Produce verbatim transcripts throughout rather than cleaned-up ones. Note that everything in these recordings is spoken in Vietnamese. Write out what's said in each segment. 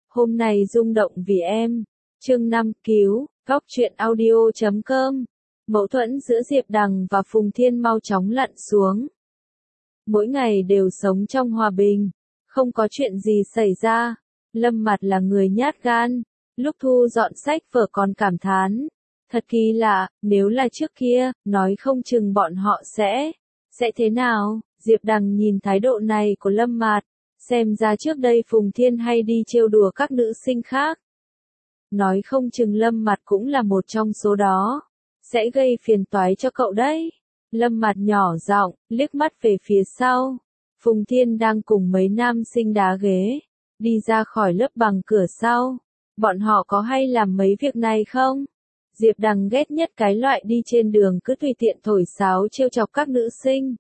Hôm nay rung động vì em. Chương năm cứu, góc truyện audio chấm com. Mâu thuẫn giữa Diệp Đằng và Phùng Thiên mau chóng lặn xuống. Mỗi ngày đều sống trong hòa bình, không có chuyện gì xảy ra. Lâm Mặt là người nhát gan, lúc thu dọn sách vở còn cảm thán. Thật kỳ lạ, nếu là trước kia, nói không chừng bọn họ sẽ, sẽ thế nào? Diệp Đằng nhìn thái độ này của Lâm Mạt, xem ra trước đây Phùng Thiên hay đi trêu đùa các nữ sinh khác. Nói không chừng Lâm Mạt cũng là một trong số đó, sẽ gây phiền toái cho cậu đấy. Lâm Mạt nhỏ giọng, liếc mắt về phía sau. Phùng Thiên đang cùng mấy nam sinh đá ghế, đi ra khỏi lớp bằng cửa sau. Bọn họ có hay làm mấy việc này không? Diệp Đằng ghét nhất cái loại đi trên đường cứ tùy tiện thổi sáo trêu chọc các nữ sinh.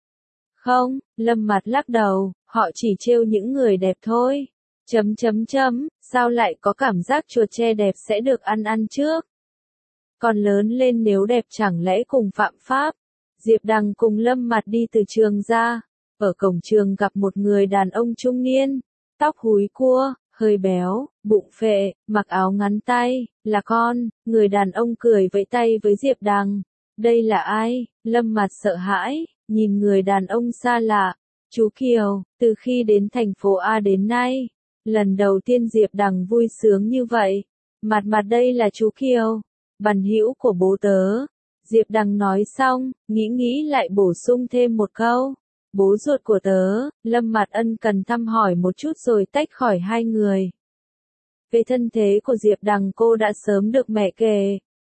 Không, Lâm Mạt lắc đầu, họ chỉ trêu những người đẹp thôi. Chấm chấm chấm, sao lại có cảm giác chuột tre đẹp sẽ được ăn ăn trước? Còn lớn lên nếu đẹp chẳng lẽ cùng phạm pháp? Diệp Đằng cùng Lâm Mạt đi từ trường ra, ở cổng trường gặp một người đàn ông trung niên, tóc húi cua, hơi béo, bụng phệ, mặc áo ngắn tay, là con. Người đàn ông cười vẫy tay với Diệp Đằng. Đây là ai? Lâm Mạt sợ hãi, nhìn người đàn ông xa lạ. Chú Kiều, từ khi đến thành phố A đến nay, lần đầu tiên Diệp Đằng vui sướng như vậy. Mạt Mạt đây là chú Kiều, bằng hữu của bố tớ. Diệp Đằng nói xong, nghĩ nghĩ lại bổ sung thêm một câu. Bố ruột của tớ. Lâm Mạt ân cần thăm hỏi một chút rồi tách khỏi hai người. Về thân thế của Diệp Đằng cô đã sớm được mẹ kể,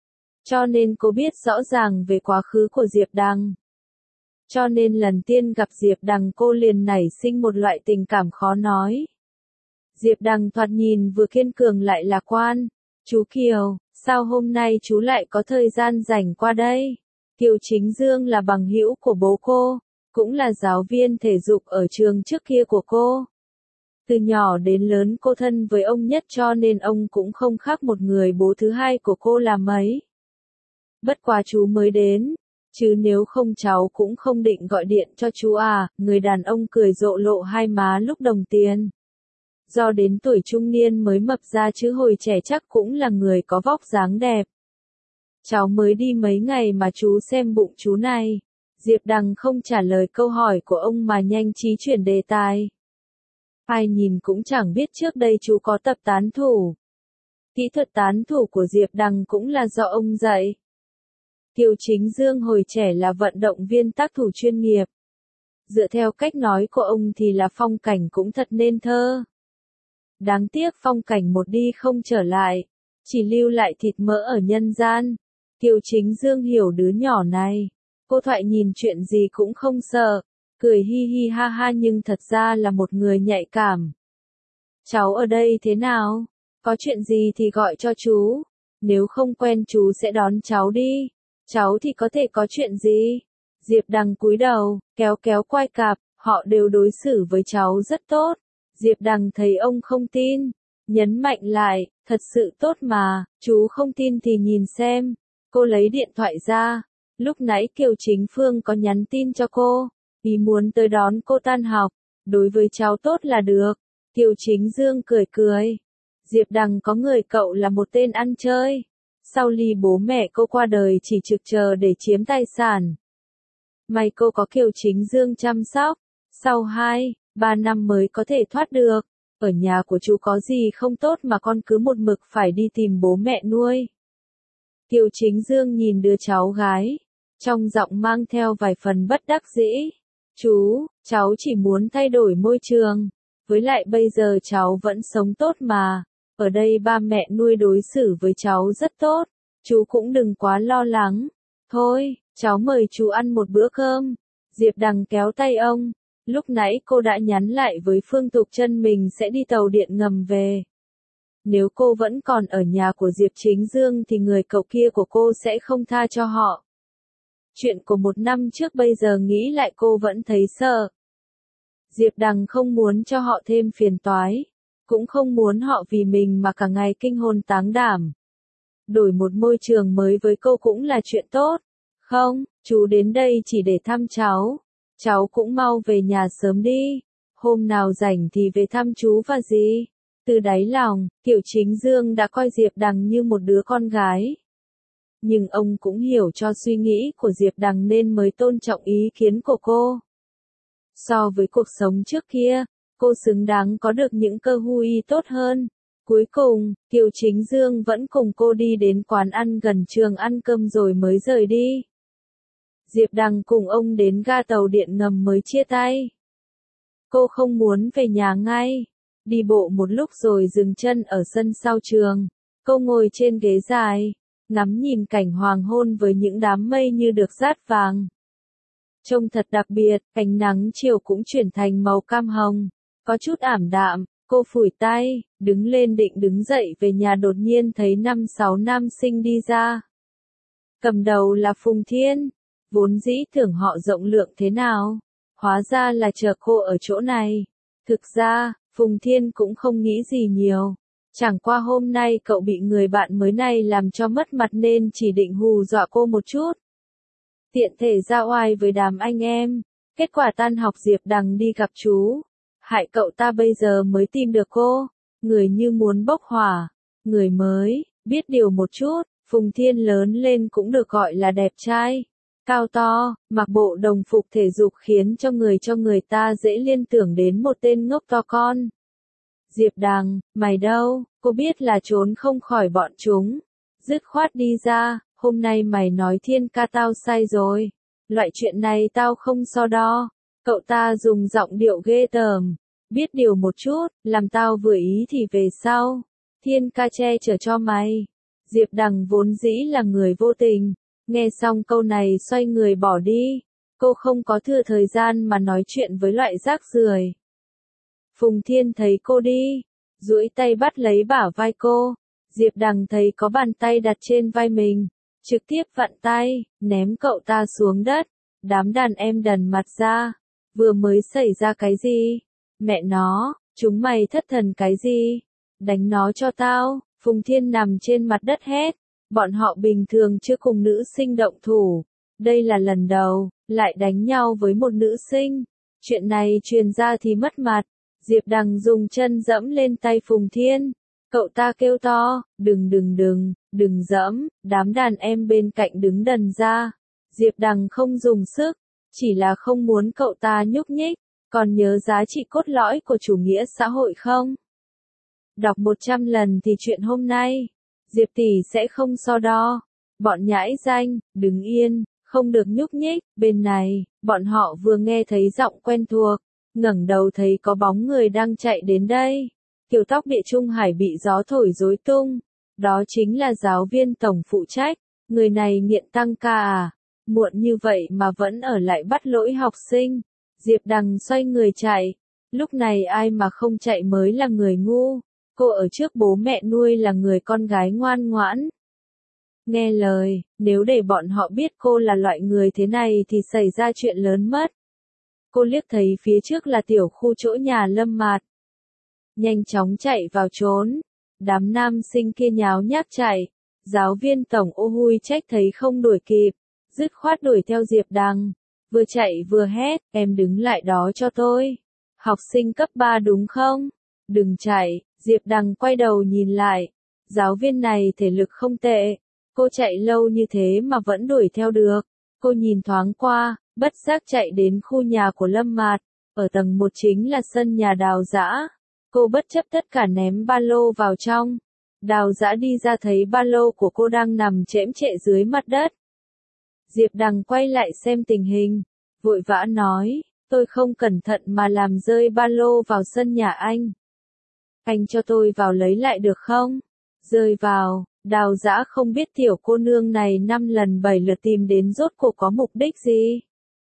cho nên cô biết rõ ràng về quá khứ của Diệp Đằng. Cho nên lần tiên gặp Diệp Đằng cô liền nảy sinh một loại tình cảm khó nói. Diệp Đằng thoạt nhìn vừa kiên cường lại lạc quan. Chú Kiều, sao hôm nay chú lại có thời gian rảnh qua đây? Kiều Chính Dương là bằng hữu của bố cô, cũng là giáo viên thể dục ở trường trước kia của cô. Từ nhỏ đến lớn cô thân với ông nhất cho nên ông cũng không khác một người bố thứ hai của cô là mấy. Bất quá chú mới đến, chứ nếu không cháu cũng không định gọi điện cho chú à. Người đàn ông cười rộ lộ hai má lúc đồng tiền. Do đến tuổi trung niên mới mập ra chứ hồi trẻ chắc cũng là người có vóc dáng đẹp. Cháu mới đi mấy ngày mà chú xem bụng chú này. Diệp Đằng không trả lời câu hỏi của ông mà nhanh trí chuyển đề tài. Ai nhìn cũng chẳng biết trước đây chú có tập tán thủ. Kỹ thuật tán thủ của Diệp Đằng cũng là do ông dạy. Kiều Chính Dương hồi trẻ là vận động viên tác thủ chuyên nghiệp. Dựa theo cách nói của ông thì là phong cảnh cũng thật nên thơ. Đáng tiếc phong cảnh một đi không trở lại, chỉ lưu lại thịt mỡ ở nhân gian. Kiều Chính Dương hiểu đứa nhỏ này. Cô thoại nhìn chuyện gì cũng không sợ, cười hi hi ha ha nhưng thật ra là một người nhạy cảm. Cháu ở đây thế nào? Có chuyện gì thì gọi cho chú. Nếu không quen chú sẽ đón cháu đi. Cháu thì có thể có chuyện gì? Diệp Đằng cúi đầu, kéo kéo quai cạp, họ đều đối xử với cháu rất tốt. Diệp Đằng thấy ông không tin, nhấn mạnh lại, thật sự tốt mà, chú không tin thì nhìn xem. Cô lấy điện thoại ra. Lúc nãy Kiều Chính Phương có nhắn tin cho cô, ý muốn tới đón cô tan học, đối với cháu tốt là được. Kiều Chính Dương cười cười. Diệp Đằng có người cậu là một tên ăn chơi. Sau ly bố mẹ cô qua đời chỉ trực chờ để chiếm tài sản. May cô có Kiều Chính Dương chăm sóc, sau hai, ba năm mới có thể thoát được. Ở nhà của chú có gì không tốt mà con cứ một mực phải đi tìm bố mẹ nuôi. Kiều Chính Dương nhìn đứa cháu gái, trong giọng mang theo vài phần bất đắc dĩ. Chú, cháu chỉ muốn thay đổi môi trường. Với lại bây giờ cháu vẫn sống tốt mà. Ở đây ba mẹ nuôi đối xử với cháu rất tốt. Chú cũng đừng quá lo lắng. Thôi, cháu mời chú ăn một bữa cơm. Diệp Đằng kéo tay ông. Lúc nãy cô đã nhắn lại với Phương Tục Chân mình sẽ đi tàu điện ngầm về. Nếu cô vẫn còn ở nhà của Diệp Chính Dương thì người cậu kia của cô sẽ không tha cho họ. Chuyện của một năm trước bây giờ nghĩ lại cô vẫn thấy sợ. Diệp Đằng không muốn cho họ thêm phiền toái, cũng không muốn họ vì mình mà cả ngày kinh hồn táng đảm. Đổi một môi trường mới với cô cũng là chuyện tốt. Không, chú đến đây chỉ để thăm cháu. Cháu cũng mau về nhà sớm đi. Hôm nào rảnh thì về thăm chú và dì. Từ đáy lòng, Kiều Chính Dương đã coi Diệp Đằng như một đứa con gái. Nhưng ông cũng hiểu cho suy nghĩ của Diệp Đằng nên mới tôn trọng ý kiến của cô. So với cuộc sống trước kia, cô xứng đáng có được những cơ hội tốt hơn. Cuối cùng, Kiều Chính Dương vẫn cùng cô đi đến quán ăn gần trường ăn cơm rồi mới rời đi. Diệp Đằng cùng ông đến ga tàu điện ngầm mới chia tay. Cô không muốn về nhà ngay. Đi bộ một lúc rồi dừng chân ở sân sau trường. Cô ngồi trên ghế dài, ngắm nhìn cảnh hoàng hôn với những đám mây như được dát vàng. Trông thật đặc biệt, ánh nắng chiều cũng chuyển thành màu cam hồng, có chút ảm đạm. Cô phủi tay, đứng lên định đứng dậy về nhà đột nhiên thấy năm sáu nam sinh đi ra. Cầm đầu là Phùng Thiên, vốn dĩ tưởng họ rộng lượng thế nào, hóa ra là chờ cô ở chỗ này. Thực ra, Phùng Thiên cũng không nghĩ gì nhiều, chẳng qua hôm nay cậu bị người bạn mới này làm cho mất mặt nên chỉ định hù dọa cô một chút. Tiện thể ra oai với đám anh em, kết quả tan học Diệp Đằng đi gặp chú. Hại cậu ta bây giờ mới tìm được cô, người như muốn bốc hỏa, người mới, biết điều một chút, Phùng Thiên lớn lên cũng được gọi là đẹp trai, cao to, mặc bộ đồng phục thể dục khiến cho người cho người ta dễ liên tưởng đến một tên ngốc to con. Diệp Đằng, mày đâu, cô biết là trốn không khỏi bọn chúng, dứt khoát đi ra, hôm nay mày nói Thiên ca tao sai rồi, loại chuyện này tao không so đo. Cậu ta dùng giọng điệu ghê tởm, biết điều một chút, làm tao vừa ý thì về sau. Thiên ca che chở cho mày. Diệp Đằng vốn dĩ là người vô tình, nghe xong câu này xoay người bỏ đi. Cô không có thừa thời gian mà nói chuyện với loại rác rưởi. Phùng Thiên thấy cô đi, duỗi tay bắt lấy bả vai cô. Diệp Đằng thấy có bàn tay đặt trên vai mình, trực tiếp vặn tay, ném cậu ta xuống đất. Đám đàn em đần mặt ra. Vừa mới xảy ra cái gì? Mẹ nó, chúng mày thất thần cái gì? Đánh nó cho tao. Phùng Thiên nằm trên mặt đất hét. Bọn họ bình thường chưa cùng nữ sinh động thủ. Đây là lần đầu, lại đánh nhau với một nữ sinh. Chuyện này truyền ra thì mất mặt. Diệp Đằng dùng chân dẫm lên tay Phùng Thiên. Cậu ta kêu to, đừng đừng đừng, đừng dẫm. Đám đàn em bên cạnh đứng đần ra. Diệp Đằng không dùng sức. Chỉ là không muốn cậu ta nhúc nhích, còn nhớ giá trị cốt lõi của chủ nghĩa xã hội không? Đọc một trăm lần thì chuyện hôm nay, Diệp tỷ sẽ không so đo. Bọn nhãi danh, đứng yên, không được nhúc nhích. Bên này, bọn họ vừa nghe thấy giọng quen thuộc, ngẩng đầu thấy có bóng người đang chạy đến đây. Kiểu tóc địa trung hải bị gió thổi rối tung. Đó chính là giáo viên tổng phụ trách. Người này nghiện tăng ca à? Muộn như vậy mà vẫn ở lại bắt lỗi học sinh. Diệp Đằng xoay người chạy. Lúc này ai mà không chạy mới là người ngu. Cô ở trước bố mẹ nuôi là người con gái ngoan ngoãn. Nghe lời, nếu để bọn họ biết cô là loại người thế này thì xảy ra chuyện lớn mất. Cô liếc thấy phía trước là tiểu khu chỗ nhà Lâm Mạt. Nhanh chóng chạy vào trốn. Đám nam sinh kia nháo nhác chạy. Giáo viên tổng ô hui trách thấy không đuổi kịp. Dứt khoát đuổi theo Diệp Đằng, vừa chạy vừa hét, em đứng lại đó cho tôi. Học sinh cấp ba đúng không? Đừng chạy. Diệp Đằng quay đầu nhìn lại. Giáo viên này thể lực không tệ. Cô chạy lâu như thế mà vẫn đuổi theo được. Cô nhìn thoáng qua, bất giác chạy đến khu nhà của Lâm Mạt. Ở tầng một chính là sân nhà Đào Dã. Cô bất chấp tất cả ném ba lô vào trong. Đào Dã đi ra thấy ba lô của cô đang nằm chễm chệ dưới mặt đất. Diệp Đằng quay lại xem tình hình, vội vã nói, tôi không cẩn thận mà làm rơi ba lô vào sân nhà anh. Anh cho tôi vào lấy lại được không? Rơi vào, Đào Dã không biết tiểu cô nương này năm lần bảy lượt tìm đến rốt cuộc có mục đích gì.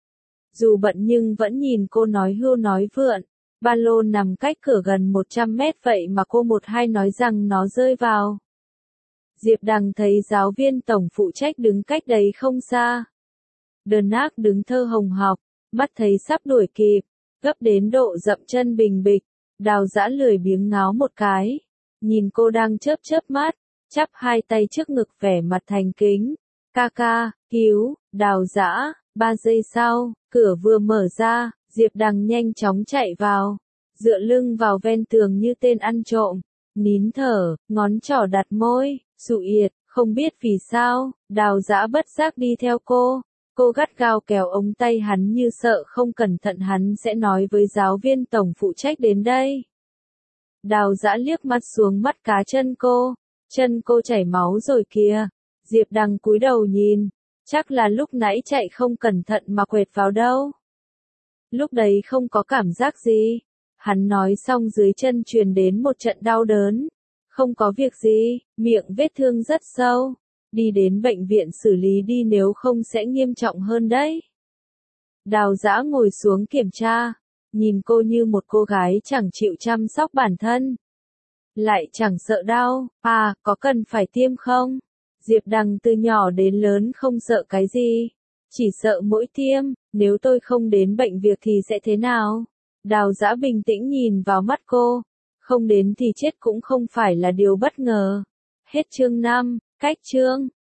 Dù bận nhưng vẫn nhìn cô nói hưu nói vượn, ba lô nằm cách cửa gần một trăm mét vậy mà cô một hai nói rằng nó rơi vào. Diệp Đằng thấy giáo viên tổng phụ trách đứng cách đấy không xa. Đờn ác đứng thơ hồng hộc, mắt thấy sắp đuổi kịp, gấp đến độ dậm chân bình bịch. Đào Dã lười biếng ngáo một cái, nhìn cô đang chớp chớp mắt, chắp hai tay trước ngực vẻ mặt thành kính. Ca ca, cứu, Đào Dã. Ba giây sau, cửa vừa mở ra, Diệp Đằng nhanh chóng chạy vào. dựa lưng vào ven tường như tên ăn trộm, nín thở, ngón trỏ đặt môi, Dụ Yệt, không biết vì sao, Đào Dã bất giác đi theo cô. Cô gắt gao kéo ống tay hắn như sợ không cẩn thận hắn sẽ nói với giáo viên tổng phụ trách đến đây. Đào Dã liếc mắt xuống mắt cá chân cô, chân cô chảy máu rồi kìa. Diệp Đằng cúi đầu nhìn, chắc là lúc nãy chạy không cẩn thận mà quệt vào đâu. Lúc đấy không có cảm giác gì. Hắn nói xong dưới chân truyền đến một trận đau đớn. Không có việc gì, miệng vết thương rất sâu. Đi đến bệnh viện xử lý đi nếu không sẽ nghiêm trọng hơn đấy. Đào Dã ngồi xuống kiểm tra, nhìn cô như một cô gái chẳng chịu chăm sóc bản thân. Lại chẳng sợ đau, à, có cần phải tiêm không? Diệp Đằng từ nhỏ đến lớn không sợ cái gì, chỉ sợ mỗi tiêm, nếu tôi không đến bệnh viện thì sẽ thế nào? Đào Dã bình tĩnh nhìn vào mắt cô, không đến thì chết cũng không phải là điều bất ngờ. Hết chương năm, cách chương.